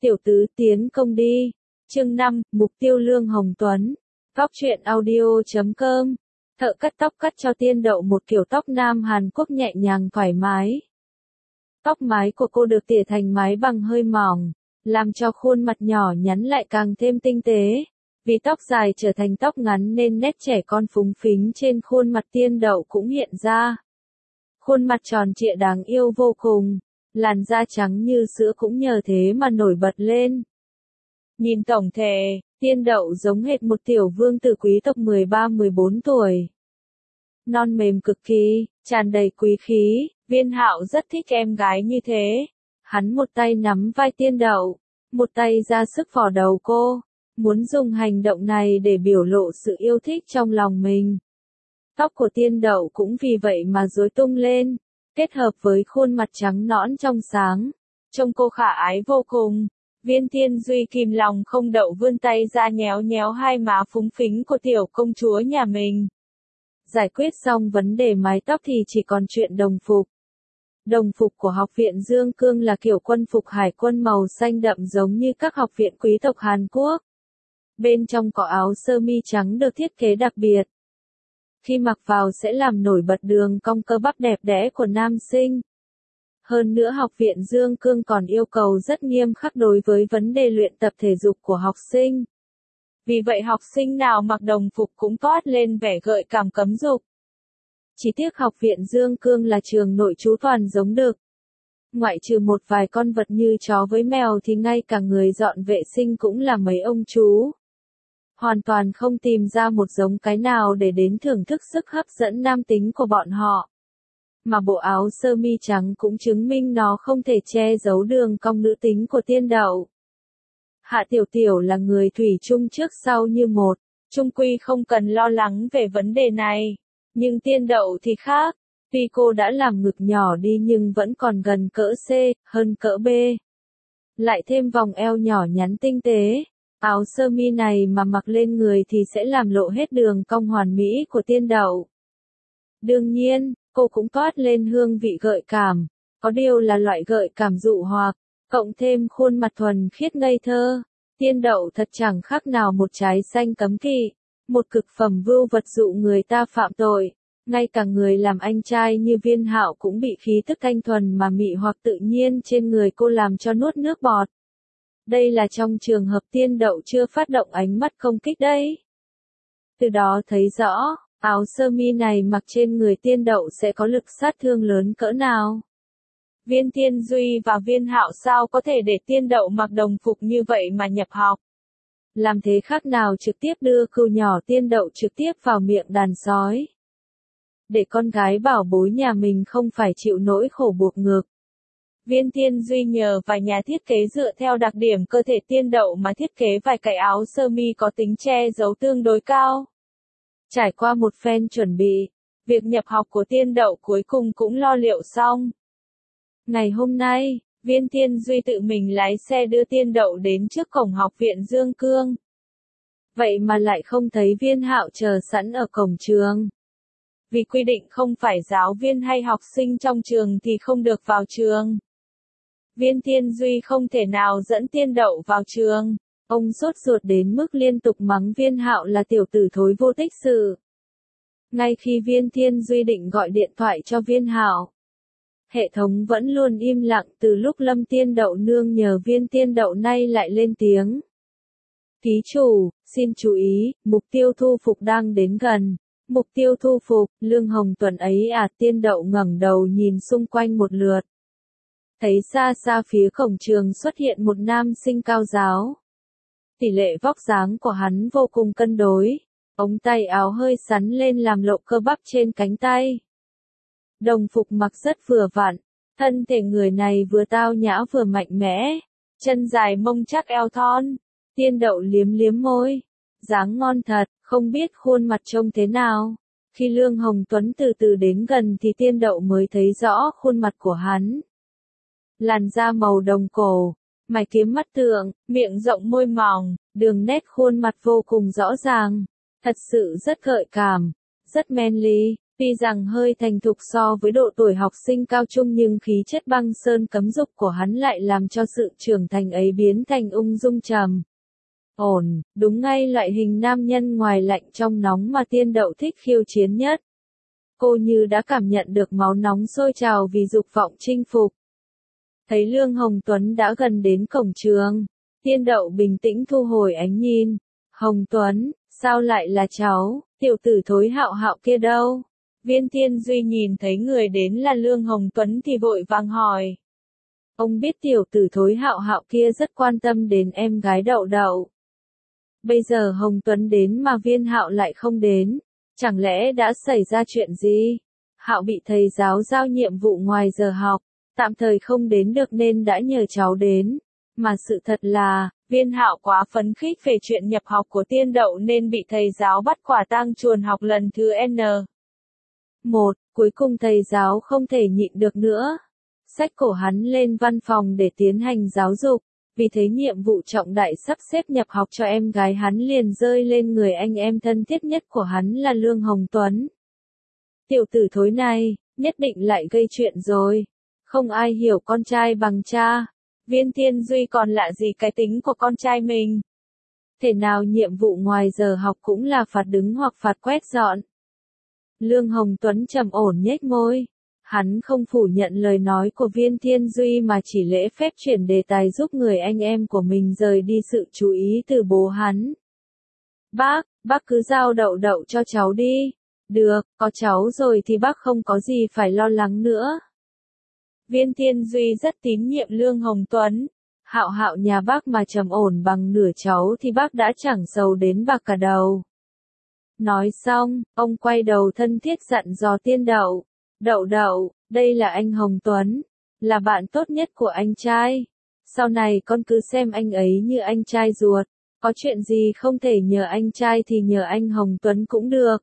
Tiểu tứ tiến công đi. Chương 5, mục tiêu Lương Hồng Tuấn. Góc truyện audio.com. Thợ cắt tóc cắt cho Tiên Đậu một kiểu tóc Nam Hàn Quốc nhẹ nhàng thoải mái. Tóc mái của cô được tỉa thành mái bằng hơi mỏng, làm cho khuôn mặt nhỏ nhắn lại càng thêm tinh tế. Vì tóc dài trở thành tóc ngắn nên nét trẻ con phúng phính trên khuôn mặt Tiên Đậu cũng hiện ra. Khuôn mặt tròn trịa đáng yêu vô cùng, làn da trắng như sữa cũng nhờ thế mà nổi bật lên. Nhìn tổng thể, Tiên Đậu giống hệt một tiểu vương tử quý tộc 13-14 tuổi. Non mềm cực kỳ, tràn đầy quý khí, Viên Hạo rất thích em gái như thế. Hắn một tay nắm vai Tiên Đậu, một tay ra sức vò đầu cô, muốn dùng hành động này để biểu lộ sự yêu thích trong lòng mình. Tóc của Tiên Đậu cũng vì vậy mà rối tung lên, kết hợp với khuôn mặt trắng nõn trong sáng, trông cô khả ái vô cùng. Viên Thiên Duy kìm lòng không đậu vươn tay ra nhéo nhéo hai má phúng phính của tiểu công chúa nhà mình. Giải quyết xong vấn đề mái tóc thì chỉ còn chuyện đồng phục. Đồng phục của Học viện Dương Cương là kiểu quân phục hải quân màu xanh đậm giống như các học viện quý tộc Hàn Quốc. Bên trong có áo sơ mi trắng được thiết kế đặc biệt. Khi mặc vào sẽ làm nổi bật đường cong cơ bắp đẹp đẽ của nam sinh. Hơn nữa Học viện Dương Cương còn yêu cầu rất nghiêm khắc đối với vấn đề luyện tập thể dục của học sinh. Vì vậy học sinh nào mặc đồng phục cũng toát lên vẻ gợi cảm cấm dục. Chỉ tiếc Học viện Dương Cương là trường nội trú toàn giống đực. Ngoại trừ một vài con vật như chó với mèo thì ngay cả người dọn vệ sinh cũng là mấy ông chú. Hoàn toàn không tìm ra một giống cái nào để đến thưởng thức sức hấp dẫn nam tính của bọn họ. Mà bộ áo sơ mi trắng cũng chứng minh nó không thể che giấu đường cong nữ tính của Tiên Đậu. Hạ Tiểu Tiểu là người thủy chung trước sau như một, chung quy không cần lo lắng về vấn đề này. Nhưng Tiên Đậu thì khác, tuy cô đã làm ngực nhỏ đi nhưng vẫn còn gần cỡ C, hơn cỡ B. Lại thêm vòng eo nhỏ nhắn tinh tế, áo sơ mi này mà mặc lên người thì sẽ làm lộ hết đường cong hoàn mỹ của Tiên Đậu. Đương nhiên, cô cũng toát lên hương vị gợi cảm, có điều là loại gợi cảm dụ hoặc, cộng thêm khuôn mặt thuần khiết ngây thơ. Tiên Đậu thật chẳng khác nào một trái xanh cấm kỵ, một cực phẩm vưu vật dụ người ta phạm tội. Ngay cả người làm anh trai như Viên Hạo cũng bị khí tức thanh thuần mà mị hoặc tự nhiên trên người cô làm cho nuốt nước bọt. Đây là trong trường hợp Tiên Đậu chưa phát động ánh mắt công kích đấy. Từ đó thấy rõ, áo sơ mi này mặc trên người Tiên Đậu sẽ có lực sát thương lớn cỡ nào. Viên Thiên Duy và Viên Hạo sao có thể để Tiên Đậu mặc đồng phục như vậy mà nhập học? Làm thế khác nào trực tiếp đưa cừu nhỏ Tiên Đậu trực tiếp vào miệng đàn sói. Để con gái bảo bối nhà mình không phải chịu nỗi khổ buộc ngược. Viên Thiên Duy nhờ vài nhà thiết kế dựa theo đặc điểm cơ thể Tiên Đậu mà thiết kế vài cái áo sơ mi có tính che giấu tương đối cao. Trải qua một phen chuẩn bị, việc nhập học của Tiên Đậu cuối cùng cũng lo liệu xong. Ngày hôm nay, Viên Thiên Duy tự mình lái xe đưa Tiên Đậu đến trước cổng Học viện Dương Cương. Vậy mà lại không thấy Viên Hạo chờ sẵn ở cổng trường. Vì quy định không phải giáo viên hay học sinh trong trường thì không được vào trường. Viên Thiên Duy không thể nào dẫn Tiên Đậu vào trường. Ông sốt ruột đến mức liên tục mắng Viên Hạo là tiểu tử thối vô tích sự. Ngay khi Viên Thiên Duy định gọi điện thoại cho Viên Hạo, hệ thống vẫn luôn im lặng từ lúc Lâm Tiên Đậu nương nhờ Viên Tiên Đậu nay lại lên tiếng. Ký chủ, xin chú ý, mục tiêu thu phục đang đến gần. Mục tiêu thu phục, Lương Hồng Tuấn ấy à? Tiên Đậu ngẩng đầu nhìn xung quanh một lượt. Thấy xa xa phía cổng trường xuất hiện một nam sinh cao giáo. Tỷ lệ vóc dáng của hắn vô cùng cân đối. Ống tay áo hơi sắn lên làm lộ cơ bắp trên cánh tay. Đồng phục mặc rất vừa vặn. Thân thể người này vừa tao nhã vừa mạnh mẽ. Chân dài mông chắc eo thon. Tiên Đậu liếm liếm môi. Dáng ngon thật, không biết khuôn mặt trông thế nào. Khi Lương Hồng Tuấn từ từ đến gần thì Tiên Đậu mới thấy rõ khuôn mặt của hắn. Làn da màu đồng cổ, mày kiếm mắt tượng, miệng rộng môi mỏng, đường nét khuôn mặt vô cùng rõ ràng. Thật sự rất gợi cảm, rất manly. Tuy rằng hơi thành thục so với độ tuổi học sinh cao trung nhưng khí chất băng sơn cấm dục của hắn lại làm cho sự trưởng thành ấy biến thành ung dung trầm ổn, đúng ngay loại hình nam nhân ngoài lạnh trong nóng mà Tiên Đậu thích khiêu chiến nhất. Cô như đã cảm nhận được máu nóng sôi trào vì dục vọng chinh phục. Thấy Lương Hồng Tuấn đã gần đến cổng trường, Tiên Đậu bình tĩnh thu hồi ánh nhìn. Hồng Tuấn, sao lại là cháu, tiểu tử Thối Hạo Hạo kia đâu? Viên Thiên Duy nhìn thấy người đến là Lương Hồng Tuấn thì vội vàng hỏi. Ông biết tiểu tử Thối Hạo Hạo kia rất quan tâm đến em gái Đậu Đậu. Bây giờ Hồng Tuấn đến mà Viên Hạo lại không đến, chẳng lẽ đã xảy ra chuyện gì? Hạo bị thầy giáo giao nhiệm vụ ngoài giờ học, tạm thời không đến được nên đã nhờ cháu đến. Mà sự thật là, Viên Hạo quá phấn khích về chuyện nhập học của Tiên Đậu nên bị thầy giáo bắt quả tang chuồn học lần thứ N. Cuối cùng thầy giáo không thể nhịn được nữa. Xách cổ hắn lên văn phòng để tiến hành giáo dục, vì thế nhiệm vụ trọng đại sắp xếp nhập học cho em gái hắn liền rơi lên người anh em thân thiết nhất của hắn là Lương Hồng Tuấn. Tiểu tử thối này, nhất định lại gây chuyện rồi. Không ai hiểu con trai bằng cha. Viên Thiên Duy còn lạ gì cái tính của con trai mình. Thể nào nhiệm vụ ngoài giờ học cũng là phạt đứng hoặc phạt quét dọn. Lương Hồng Tuấn trầm ổn nhếch môi. Hắn không phủ nhận lời nói của Viên Thiên Duy mà chỉ lễ phép chuyển đề tài giúp người anh em của mình rời đi sự chú ý từ bố hắn. Bác cứ giao Đậu Đậu cho cháu đi. Được, có cháu rồi thì bác không có gì phải lo lắng nữa. Viên Thiên Duy rất tín nhiệm Lương Hồng Tuấn. Hạo Hạo nhà bác mà trầm ổn bằng nửa cháu thì bác đã chẳng sầu đến bạc cả đầu. Nói xong, ông quay đầu thân thiết dặn dò Tiên Đậu. Đậu Đậu, đây là anh Hồng Tuấn, là bạn tốt nhất của anh trai. Sau này con cứ xem anh ấy như anh trai ruột, có chuyện gì không thể nhờ anh trai thì nhờ anh Hồng Tuấn cũng được.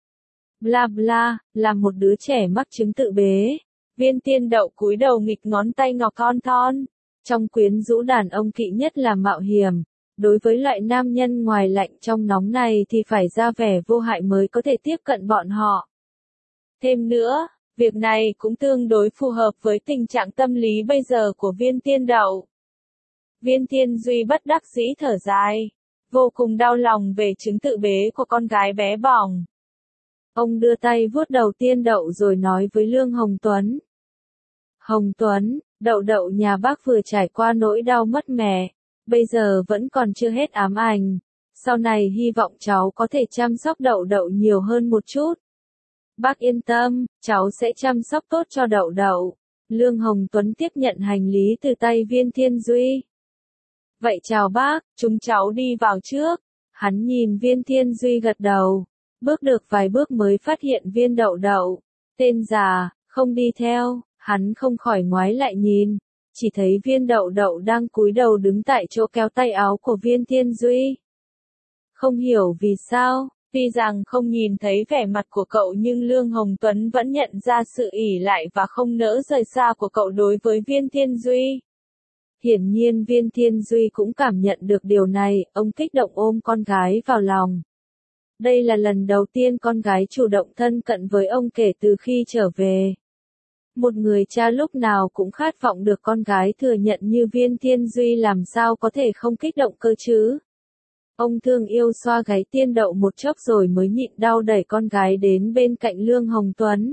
Bla bla, là một đứa trẻ mắc chứng tự bế. Viên Tiên Đậu cúi đầu nghịch ngón tay ngọc thon thon. Trong quyến rũ đàn ông kỵ nhất là mạo hiểm. Đối với loại nam nhân ngoài lạnh trong nóng này thì phải ra vẻ vô hại mới có thể tiếp cận bọn họ. Thêm nữa, việc này cũng tương đối phù hợp với tình trạng tâm lý bây giờ của Viên Tiên Đậu. Viên Thiên Duy bất đắc dĩ thở dài, vô cùng đau lòng về chứng tự bế của con gái bé bỏng. Ông đưa tay vuốt đầu Tiên Đậu rồi nói với Lương Hồng Tuấn. Hồng Tuấn, Đậu Đậu nhà bác vừa trải qua nỗi đau mất mẹ, bây giờ vẫn còn chưa hết ám ảnh. Sau này hy vọng cháu có thể chăm sóc Đậu Đậu nhiều hơn một chút. Bác yên tâm, cháu sẽ chăm sóc tốt cho Đậu Đậu. Lương Hồng Tuấn tiếp nhận hành lý từ tay Viên Thiên Duy. Vậy chào bác, chúng cháu đi vào trước. Hắn nhìn Viên Thiên Duy gật đầu. Bước được vài bước mới phát hiện Viên Đậu Đậu. Tên già, không đi theo, hắn không khỏi ngoái lại nhìn. Chỉ thấy Viên Đậu Đậu đang cúi đầu đứng tại chỗ kéo tay áo của Viên Thiên Duy. Không hiểu vì sao. Tuy rằng không nhìn thấy vẻ mặt của cậu nhưng Lương Hồng Tuấn vẫn nhận ra sự ỷ lại và không nỡ rời xa của cậu đối với Viên Thiên Duy. Hiển nhiên Viên Thiên Duy cũng cảm nhận được điều này, ông kích động ôm con gái vào lòng. Đây là lần đầu tiên con gái chủ động thân cận với ông kể từ khi trở về. Một người cha lúc nào cũng khát vọng được con gái thừa nhận như Viên Thiên Duy làm sao có thể không kích động cơ chứ. Ông thương yêu xoa gáy Tiên Đậu một chốc rồi mới nhịn đau đẩy con gái đến bên cạnh Lương Hồng Tuấn.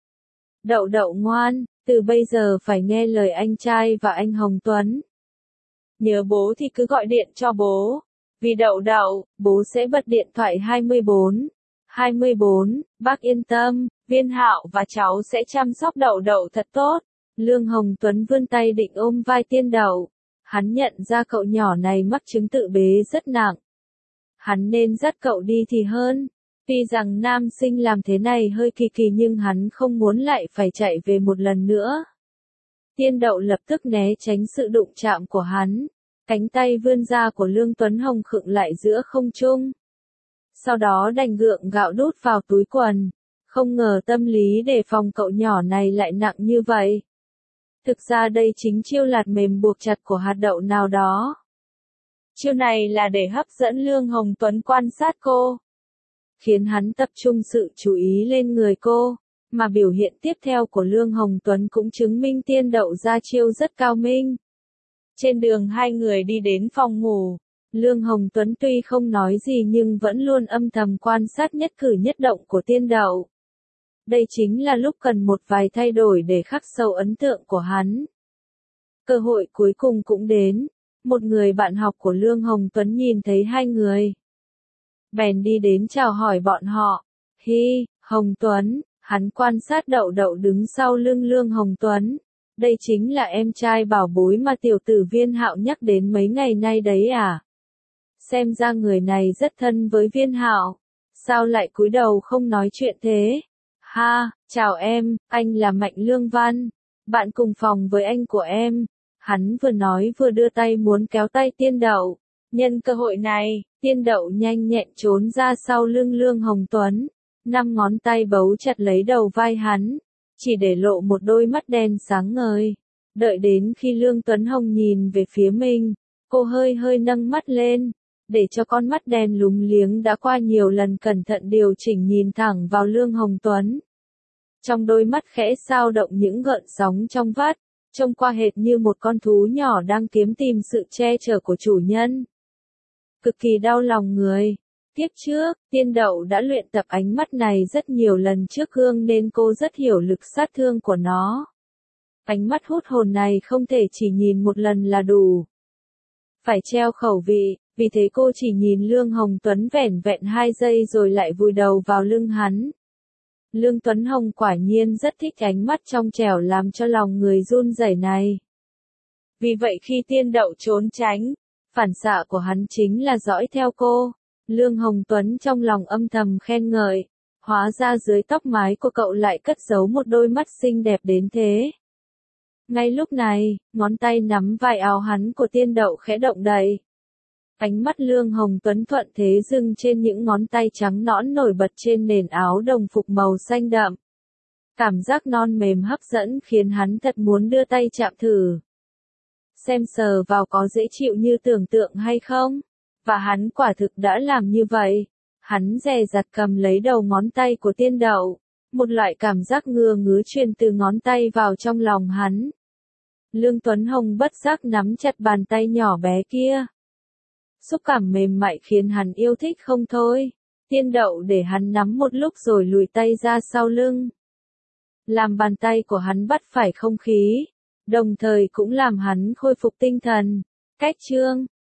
Đậu Đậu ngoan, từ bây giờ phải nghe lời anh trai và anh Hồng Tuấn. Nhớ bố thì cứ gọi điện cho bố. Vì Đậu Đậu, bố sẽ bật điện thoại 24. 24, bác yên tâm, Viên Hạo và cháu sẽ chăm sóc Đậu Đậu thật tốt. Lương Hồng Tuấn vươn tay định ôm vai Tiên Đậu. Hắn nhận ra cậu nhỏ này mắc chứng tự bế rất nặng. Hắn nên dắt cậu đi thì hơn. Tuy rằng nam sinh làm thế này hơi kỳ kỳ nhưng hắn không muốn lại phải chạy về một lần nữa. Tiên Đậu lập tức né tránh sự đụng chạm của hắn. Cánh tay vươn ra của Lương Tuấn Hồng khựng lại giữa không trung. Sau đó đành gượng gạo đút vào túi quần. Không ngờ tâm lý đề phòng cậu nhỏ này lại nặng như vậy. Thực ra đây chính chiêu lạt mềm buộc chặt của hạt đậu nào đó. Chiêu này là để hấp dẫn Lương Hồng Tuấn quan sát cô. Khiến hắn tập trung sự chú ý lên người cô. Mà biểu hiện tiếp theo của Lương Hồng Tuấn cũng chứng minh tiên đậu ra chiêu rất cao minh. Trên đường hai người đi đến phòng ngủ, Lương Hồng Tuấn tuy không nói gì nhưng vẫn luôn âm thầm quan sát nhất cử nhất động của tiên đậu. Đây chính là lúc cần một vài thay đổi để khắc sâu ấn tượng của hắn. Cơ hội cuối cùng cũng đến, một người bạn học của Lương Hồng Tuấn nhìn thấy hai người. Bèn đi đến chào hỏi bọn họ. Hi, Hồng Tuấn, hắn quan sát Đậu Đậu đứng sau lưng Lương Hồng Tuấn. Đây chính là em trai bảo bối mà tiểu tử Viên Hạo nhắc đến mấy ngày nay đấy à? Xem ra người này rất thân với Viên Hạo. Sao lại cúi đầu không nói chuyện thế? Ha, chào em, anh là Mạnh Lương Văn. Bạn cùng phòng với anh của em. Hắn vừa nói vừa đưa tay muốn kéo tay tiên đậu. Nhân cơ hội này, tiên đậu nhanh nhẹn trốn ra sau lưng Lương Hồng Tuấn. 5 ngón tay bấu chặt lấy đầu vai hắn. Chỉ để lộ một đôi mắt đen sáng ngời. Đợi đến khi Lương Tuấn Hồng nhìn về phía mình, cô hơi hơi nâng mắt lên, để cho con mắt đen lúng liếng đã qua nhiều lần cẩn thận điều chỉnh nhìn thẳng vào Lương Hồng Tuấn. Trong đôi mắt khẽ xao động những gợn sóng trong vắt, trông qua hệt như một con thú nhỏ đang kiếm tìm sự che chở của chủ nhân. Cực kỳ đau lòng người. Tiếp trước, tiên đậu đã luyện tập ánh mắt này rất nhiều lần trước gương nên cô rất hiểu lực sát thương của nó. Ánh mắt hút hồn này không thể chỉ nhìn một lần là đủ. Phải treo khẩu vị, vì thế cô chỉ nhìn Lương Hồng Tuấn vẻn vẹn 2 giây rồi lại vùi đầu vào lưng hắn. Lương Tuấn Hồng quả nhiên rất thích ánh mắt trong trẻo làm cho lòng người run rẩy này. Vì vậy khi tiên đậu trốn tránh, phản xạ của hắn chính là dõi theo cô. Lương Hồng Tuấn trong lòng âm thầm khen ngợi, hóa ra dưới tóc mái của cậu lại cất giấu một đôi mắt xinh đẹp đến thế. Ngay lúc này, ngón tay nắm vai áo hắn của tiên đậu khẽ động đậy. Ánh mắt Lương Hồng Tuấn thuận thế dừng trên những ngón tay trắng nõn nổi bật trên nền áo đồng phục màu xanh đậm. Cảm giác non mềm hấp dẫn khiến hắn thật muốn đưa tay chạm thử. Xem sờ vào có dễ chịu như tưởng tượng hay không? Và hắn quả thực đã làm như vậy. Hắn dè dặt cầm lấy đầu ngón tay của tiên đậu. Một loại cảm giác ngứa ngứa truyền từ ngón tay vào trong lòng hắn. Lương Tuấn Hồng bất giác nắm chặt bàn tay nhỏ bé kia. Xúc cảm mềm mại khiến hắn yêu thích không thôi. Tiên đậu để hắn nắm một lúc rồi lùi tay ra sau lưng. Làm bàn tay của hắn bắt phải không khí. Đồng thời cũng làm hắn khôi phục tinh thần. Cách chương